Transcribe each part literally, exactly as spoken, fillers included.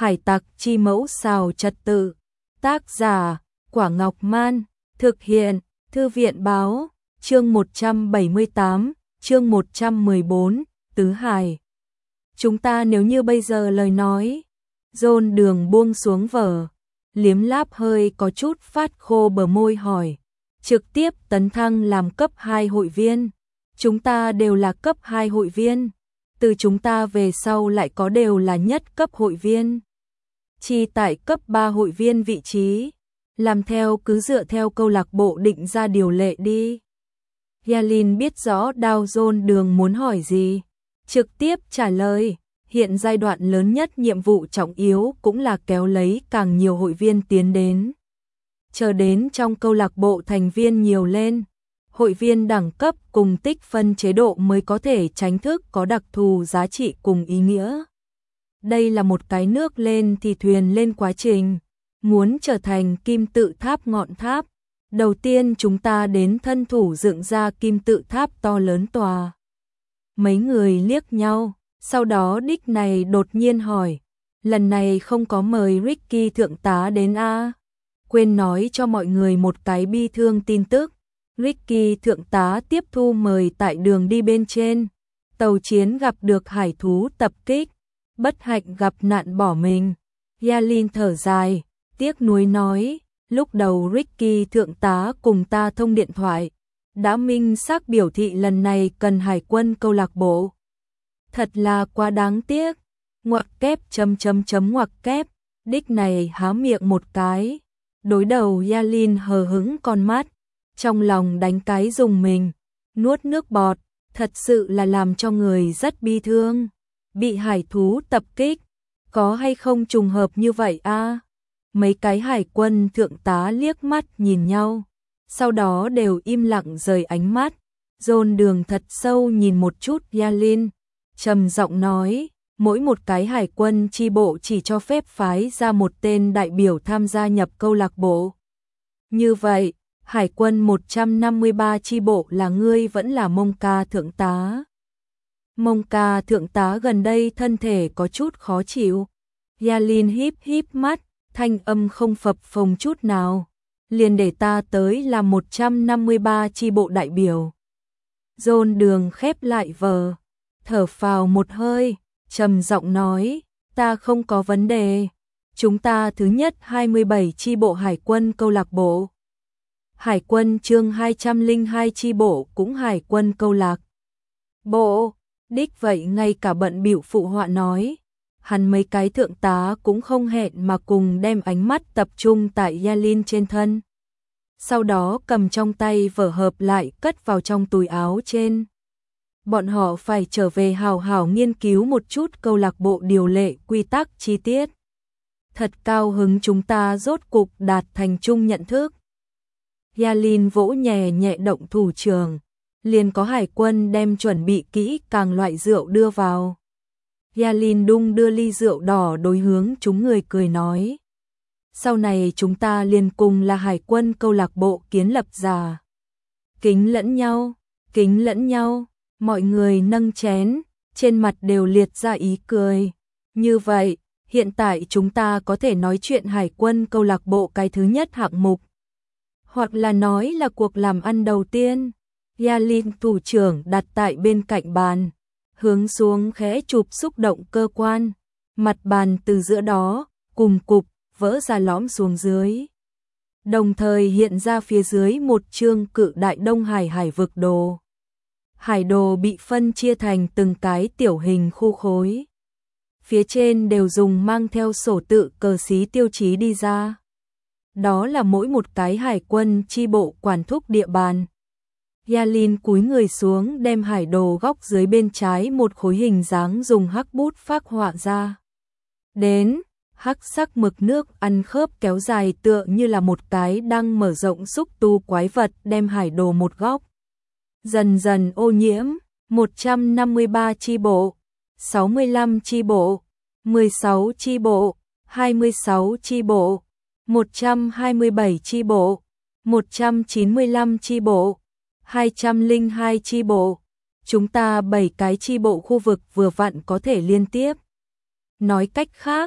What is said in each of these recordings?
Hải tặc chi mẫu xào trật tự. Tác giả, Quả Ngọc Man. Thực hiện, Thư viện báo. Chương một trăm bảy mươi tám, chương một trăm mười bốn, Tứ Hải. Chúng ta nếu như bây giờ lời nói. John Đường buông xuống vở, liếm láp hơi có chút phát khô bờ môi hỏi. Trực tiếp tấn thăng làm cấp hai hội viên. Chúng ta đều là cấp hai hội viên. Từ chúng ta về sau lại có đều là nhất cấp hội viên. Chi tại cấp ba hội viên vị trí. Làm theo cứ dựa theo câu lạc bộ định ra điều lệ đi. Yalin biết rõ Dow John Đường muốn hỏi gì. Trực tiếp trả lời. Hiện giai đoạn lớn nhất nhiệm vụ trọng yếu cũng là kéo lấy càng nhiều hội viên tiến đến. Chờ đến trong câu lạc bộ thành viên nhiều lên, hội viên đẳng cấp cùng tích phân chế độ mới có thể tránh thức có đặc thù giá trị cùng ý nghĩa. Đây là một cái nước lên thì thuyền lên quá trình. Muốn trở thành kim tự tháp ngọn tháp, đầu tiên chúng ta đến thân thủ dựng ra kim tự tháp to lớn tòa. Mấy người liếc nhau, sau đó đích này đột nhiên hỏi, lần này không có mời Ricky thượng tá đến a? Quên nói cho mọi người một cái bi thương tin tức. Ricky thượng tá tiếp thu mời tại đường đi bên trên. Tàu chiến gặp được hải thú tập kích, bất hạnh gặp nạn bỏ mình. Yalin thở dài, tiếc nuối nói, lúc đầu Ricky thượng tá cùng ta thông điện thoại, đã minh xác biểu thị lần này cần hải quân câu lạc bộ. Thật là quá đáng tiếc. Ngoặc kép chấm chấm chấm ngoặc kép, đích này há miệng một cái. Đối đầu Yalin hờ hững con mắt, trong lòng đánh cái dùng mình, nuốt nước bọt, thật sự là làm cho người rất bi thương. Bị hải thú tập kích, có hay không trùng hợp như vậy a? Mấy cái hải quân thượng tá liếc mắt nhìn nhau, sau đó đều im lặng rời ánh mắt. John Đường thật sâu nhìn một chút Yalin, trầm giọng nói, mỗi một cái hải quân chi bộ chỉ cho phép phái ra một tên đại biểu tham gia nhập câu lạc bộ. Như vậy, hải quân một trăm năm mươi ba chi bộ là ngươi vẫn là Mông Ca thượng tá. Mông Ca thượng tá gần đây thân thể có chút khó chịu. Yalin híp híp mắt, thanh âm không phập phồng chút nào. Liền để ta tới làm một trăm năm mươi ba chi bộ đại biểu. John Đường khép lại vở, thở phào một hơi, trầm giọng nói, ta không có vấn đề. Chúng ta thứ nhất hai mươi bảy chi bộ hải quân câu lạc bộ. Hải quân chương hai trăm lẻ hai chi bộ cũng hải quân câu lạc bộ. Đích vậy ngay cả bận bịu phụ họa nói. Hắn mấy cái thượng tá cũng không hẹn mà cùng đem ánh mắt tập trung tại Yalin trên thân. Sau đó cầm trong tay vở hợp lại cất vào trong túi áo trên. Bọn họ phải trở về hào hào nghiên cứu một chút câu lạc bộ điều lệ quy tắc chi tiết. Thật cao hứng chúng ta rốt cục đạt thành chung nhận thức. Yalin vỗ nhẹ nhẹ động thủ trường, liền có hải quân đem chuẩn bị kỹ càng loại rượu đưa vào. Yalin đung đưa ly rượu đỏ đối hướng chúng người cười nói. Sau này chúng ta liền cùng là hải quân câu lạc bộ kiến lập giả. Kính lẫn nhau, kính lẫn nhau, mọi người nâng chén, trên mặt đều liệt ra ý cười. Như vậy, hiện tại chúng ta có thể nói chuyện hải quân câu lạc bộ cái thứ nhất hạng mục. Hoặc là nói là cuộc làm ăn đầu tiên. Yalin thủ trưởng đặt tại bên cạnh bàn, hướng xuống khẽ chụp xúc động cơ quan. Mặt bàn từ giữa đó, cùng cục, vỡ ra lõm xuống dưới. Đồng thời hiện ra phía dưới một chương cự đại Đông Hải hải vực đồ. Hải đồ bị phân chia thành từng cái tiểu hình khu khối. Phía trên đều dùng mang theo sổ tự cờ xí tiêu chí đi ra. Đó là mỗi một cái hải quân chi bộ quản thúc địa bàn. Yalin cúi người xuống đem hải đồ góc dưới bên trái một khối hình dáng dùng hắc bút phác họa ra. Đến, hắc sắc mực nước ăn khớp kéo dài tựa như là một cái đang mở rộng xúc tu quái vật đem hải đồ một góc. Dần dần ô nhiễm, một trăm năm mươi ba chi bộ, sáu mươi lăm chi bộ, mười sáu chi bộ, hai mươi sáu chi bộ, một trăm hai mươi bảy chi bộ, một trăm chín mươi lăm chi bộ, hai trăm lẻ hai chi bộ. Chúng ta bảy cái chi bộ khu vực vừa vặn có thể liên tiếp. Nói cách khác,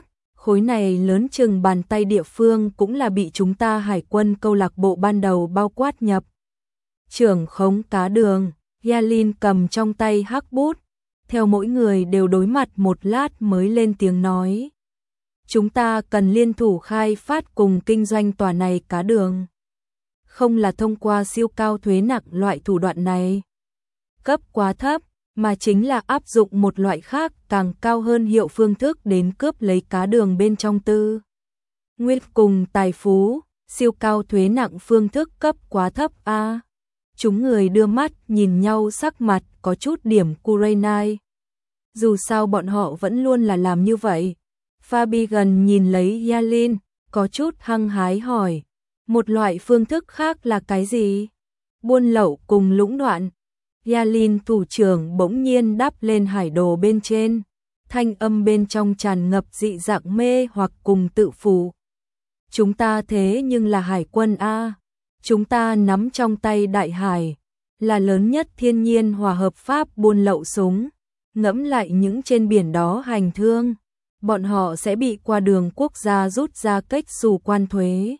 Khối này lớn chừng bàn tay địa phương cũng là bị chúng ta hải quân câu lạc bộ ban đầu bao quát nhập. Trưởng khống cá đường, Yalin cầm trong tay hắc bút, theo mỗi người đều đối mặt một lát mới lên tiếng nói. Chúng ta cần liên thủ khai phát cùng kinh doanh tòa này cá đường. Không là thông qua siêu cao thuế nặng loại thủ đoạn này. Cấp quá thấp, mà chính là áp dụng một loại khác càng cao hơn hiệu phương thức đến cướp lấy cá đường bên trong tư. Nguyên cùng tài phú, siêu cao thuế nặng phương thức cấp quá thấp a. Chúng người đưa mắt nhìn nhau sắc mặt có chút điểm Kurenai. Dù sao bọn họ vẫn luôn là làm như vậy. Fabian nhìn lấy Yalin, có chút hăng hái hỏi. Một loại phương thức khác là cái gì? Buôn lậu cùng lũng đoạn. Yalin thủ trưởng bỗng nhiên đáp lên hải đồ bên trên. Thanh âm bên trong tràn ngập dị dạng mê hoặc cùng tự phụ. Chúng ta thế nhưng là hải quân A. Chúng ta nắm trong tay đại hải. Là lớn nhất thiên nhiên hòa hợp pháp buôn lậu súng. Ngẫm lại những trên biển đó hành thương. Bọn họ sẽ bị qua đường quốc gia rút ra cách xù quan thuế.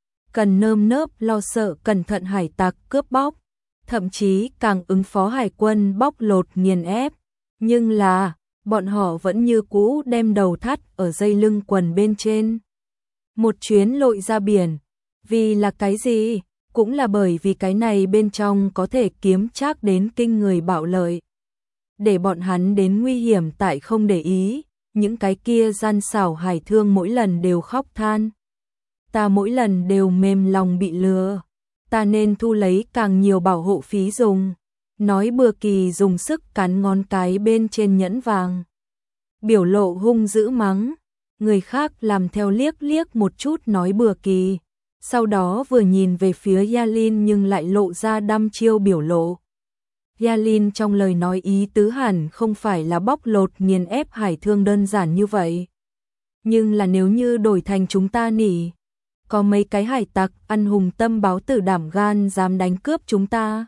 Cần nơm nớp lo sợ cẩn thận hải tặc cướp bóc. Thậm chí càng ứng phó hải quân bóc lột nghiền ép. Nhưng là, bọn họ vẫn như cũ đem đầu thắt ở dây lưng quần bên trên. Một chuyến lội ra biển. Vì là cái gì? Cũng là bởi vì cái này bên trong có thể kiếm trác đến kinh người bạo lợi. Để bọn hắn đến nguy hiểm tại không để ý. Những cái kia gian xảo hải thương mỗi lần đều khóc than. Ta mỗi lần đều mềm lòng bị lừa. Ta nên thu lấy càng nhiều bảo hộ phí dùng. Nói Bừa Kỳ dùng sức cắn ngón cái bên trên nhẫn vàng. Biểu lộ hung dữ mắng. Người khác làm theo liếc liếc một chút nói Bừa Kỳ. Sau đó vừa nhìn về phía Yalin nhưng lại lộ ra đăm chiêu biểu lộ. Yalin trong lời nói ý tứ hẳn không phải là bóc lột nghiền ép hải thương đơn giản như vậy. Nhưng là nếu như đổi thành chúng ta nỉ. Có mấy cái hải tặc ăn hùng tâm báo tử đảm gan dám đánh cướp chúng ta.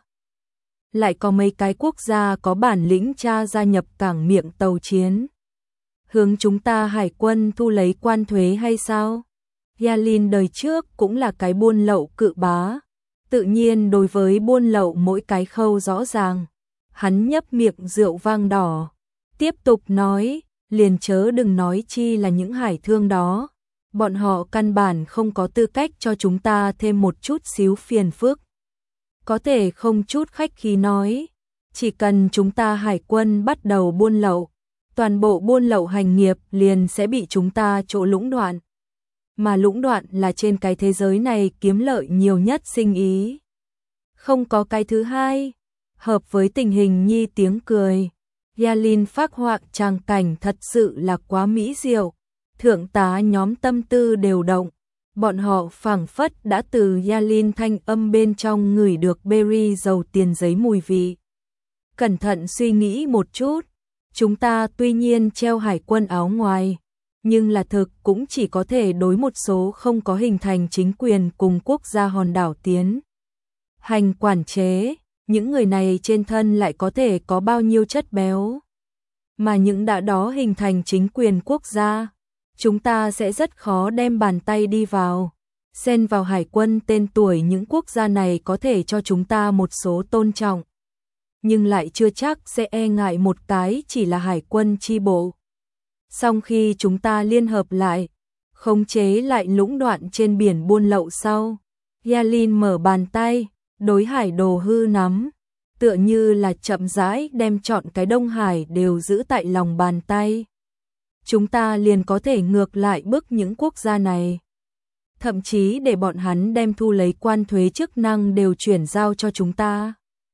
Lại có mấy cái quốc gia có bản lĩnh tra gia nhập cảng miệng tàu chiến. Hướng chúng ta hải quân thu lấy quan thuế hay sao? Yalin đời trước cũng là cái buôn lậu cự bá. Tự nhiên đối với buôn lậu mỗi cái khâu rõ ràng. Hắn nhấp miệng rượu vang đỏ. Tiếp tục nói, liền chớ đừng nói chi là những hải thương đó. Bọn họ căn bản không có tư cách cho chúng ta thêm một chút xíu phiền phức. Có thể không chút khách khí nói. Chỉ cần chúng ta hải quân bắt đầu buôn lậu. Toàn bộ buôn lậu hành nghiệp liền sẽ bị chúng ta chỗ lũng đoạn. Mà lũng đoạn là trên cái thế giới này kiếm lợi nhiều nhất sinh ý. Không có cái thứ hai. Hợp với tình hình nhi tiếng cười. Yalin phác họa tràng cảnh thật sự là quá mỹ diệu. Thượng tá nhóm tâm tư đều động. Bọn họ phảng phất đã từ Yalin thanh âm bên trong ngửi được berry dầu tiền giấy mùi vị. Cẩn thận suy nghĩ một chút. Chúng ta tuy nhiên treo hải quân áo ngoài. Nhưng là thực cũng chỉ có thể đối một số không có hình thành chính quyền cùng quốc gia hòn đảo tiến hành quản chế, những người này trên thân lại có thể có bao nhiêu chất béo. Mà những đã đó hình thành chính quyền quốc gia, chúng ta sẽ rất khó đem bàn tay đi vào. Xen vào hải quân tên tuổi những quốc gia này có thể cho chúng ta một số tôn trọng. Nhưng lại chưa chắc sẽ e ngại một cái chỉ là hải quân chi bộ. Song khi chúng ta liên hợp lại, khống chế lại lũng đoạn trên biển buôn lậu sau, Yalin mở bàn tay, đối hải đồ hư nắm, tựa như là chậm rãi đem trọn cái Đông Hải đều giữ tại lòng bàn tay. Chúng ta liền có thể ngược lại bức những quốc gia này. Thậm chí để bọn hắn đem thu lấy quan thuế chức năng đều chuyển giao cho chúng ta.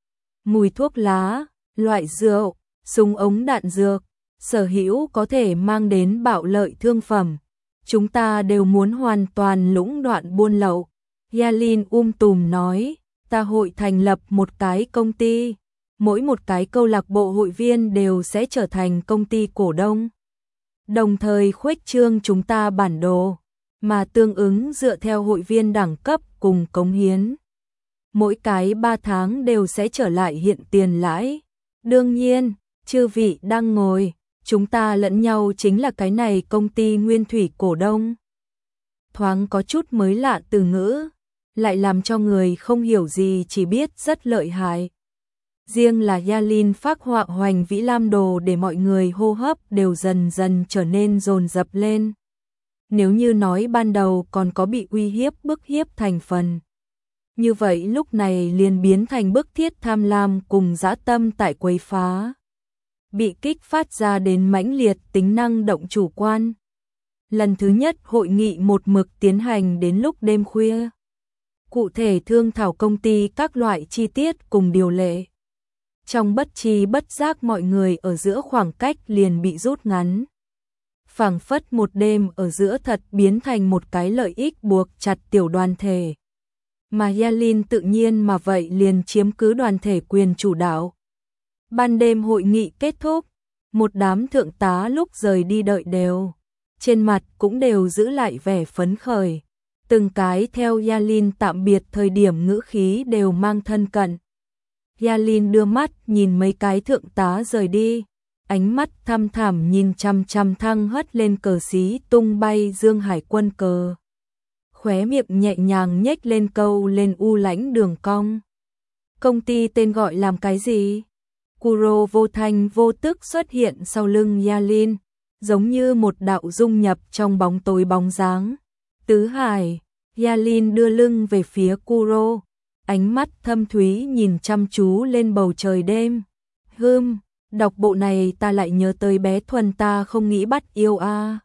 Mùi thuốc lá, loại rượu, súng ống đạn dược, sở hữu có thể mang đến bạo lợi thương phẩm. Chúng ta đều muốn hoàn toàn lũng đoạn buôn lậu. Yalin um tùm nói, ta hội thành lập một cái công ty. Mỗi một cái câu lạc bộ hội viên đều sẽ trở thành công ty cổ đông. Đồng thời khuếch trương chúng ta bản đồ, mà tương ứng dựa theo hội viên đẳng cấp cùng cống hiến. Mỗi cái ba tháng đều sẽ trở lại hiện tiền lãi. Đương nhiên, chư vị đang ngồi, chúng ta lẫn nhau chính là cái này công ty nguyên thủy cổ đông. Thoáng có chút mới lạ từ ngữ, lại làm cho người không hiểu gì chỉ biết rất lợi hại. Riêng là Yalin phác họa hoành vĩ lam đồ để mọi người hô hấp đều dần dần trở nên dồn dập lên. Nếu như nói ban đầu còn có bị uy hiếp bức hiếp thành phần, như vậy lúc này liền biến thành bức thiết tham lam cùng dã tâm tại quấy phá. Bị kích phát ra đến mãnh liệt tính năng động chủ quan. Lần thứ nhất hội nghị một mực tiến hành đến lúc đêm khuya. Cụ thể thương thảo công ty các loại chi tiết cùng điều lệ. Trong bất tri bất giác mọi người ở giữa khoảng cách liền bị rút ngắn. Phảng phất một đêm ở giữa thật biến thành một cái lợi ích buộc chặt tiểu đoàn thể. Mà Yalin tự nhiên mà vậy liền chiếm cứ đoàn thể quyền chủ đạo. Ban đêm hội nghị kết thúc, một đám thượng tá lúc rời đi đợi đều. Trên mặt cũng đều giữ lại vẻ phấn khởi. Từng cái theo Yalin tạm biệt thời điểm ngữ khí đều mang thân cận. Yalin đưa mắt nhìn mấy cái thượng tá rời đi. Ánh mắt thăm thẳm nhìn chăm chăm thăng hất lên cờ xí tung bay dương hải quân cờ. Khóe miệng nhẹ nhàng nhếch lên câu lên u lãnh đường cong. Công ty tên gọi làm cái gì? Kuro vô thanh vô tức xuất hiện sau lưng Yalin, giống như một đạo dung nhập trong bóng tối bóng dáng. Tứ Hải, Yalin đưa lưng về phía Kuro, ánh mắt thâm thúy nhìn chăm chú lên bầu trời đêm. Hừm, đọc bộ này ta lại nhớ tới bé Thuần ta không nghĩ bắt yêu a. À.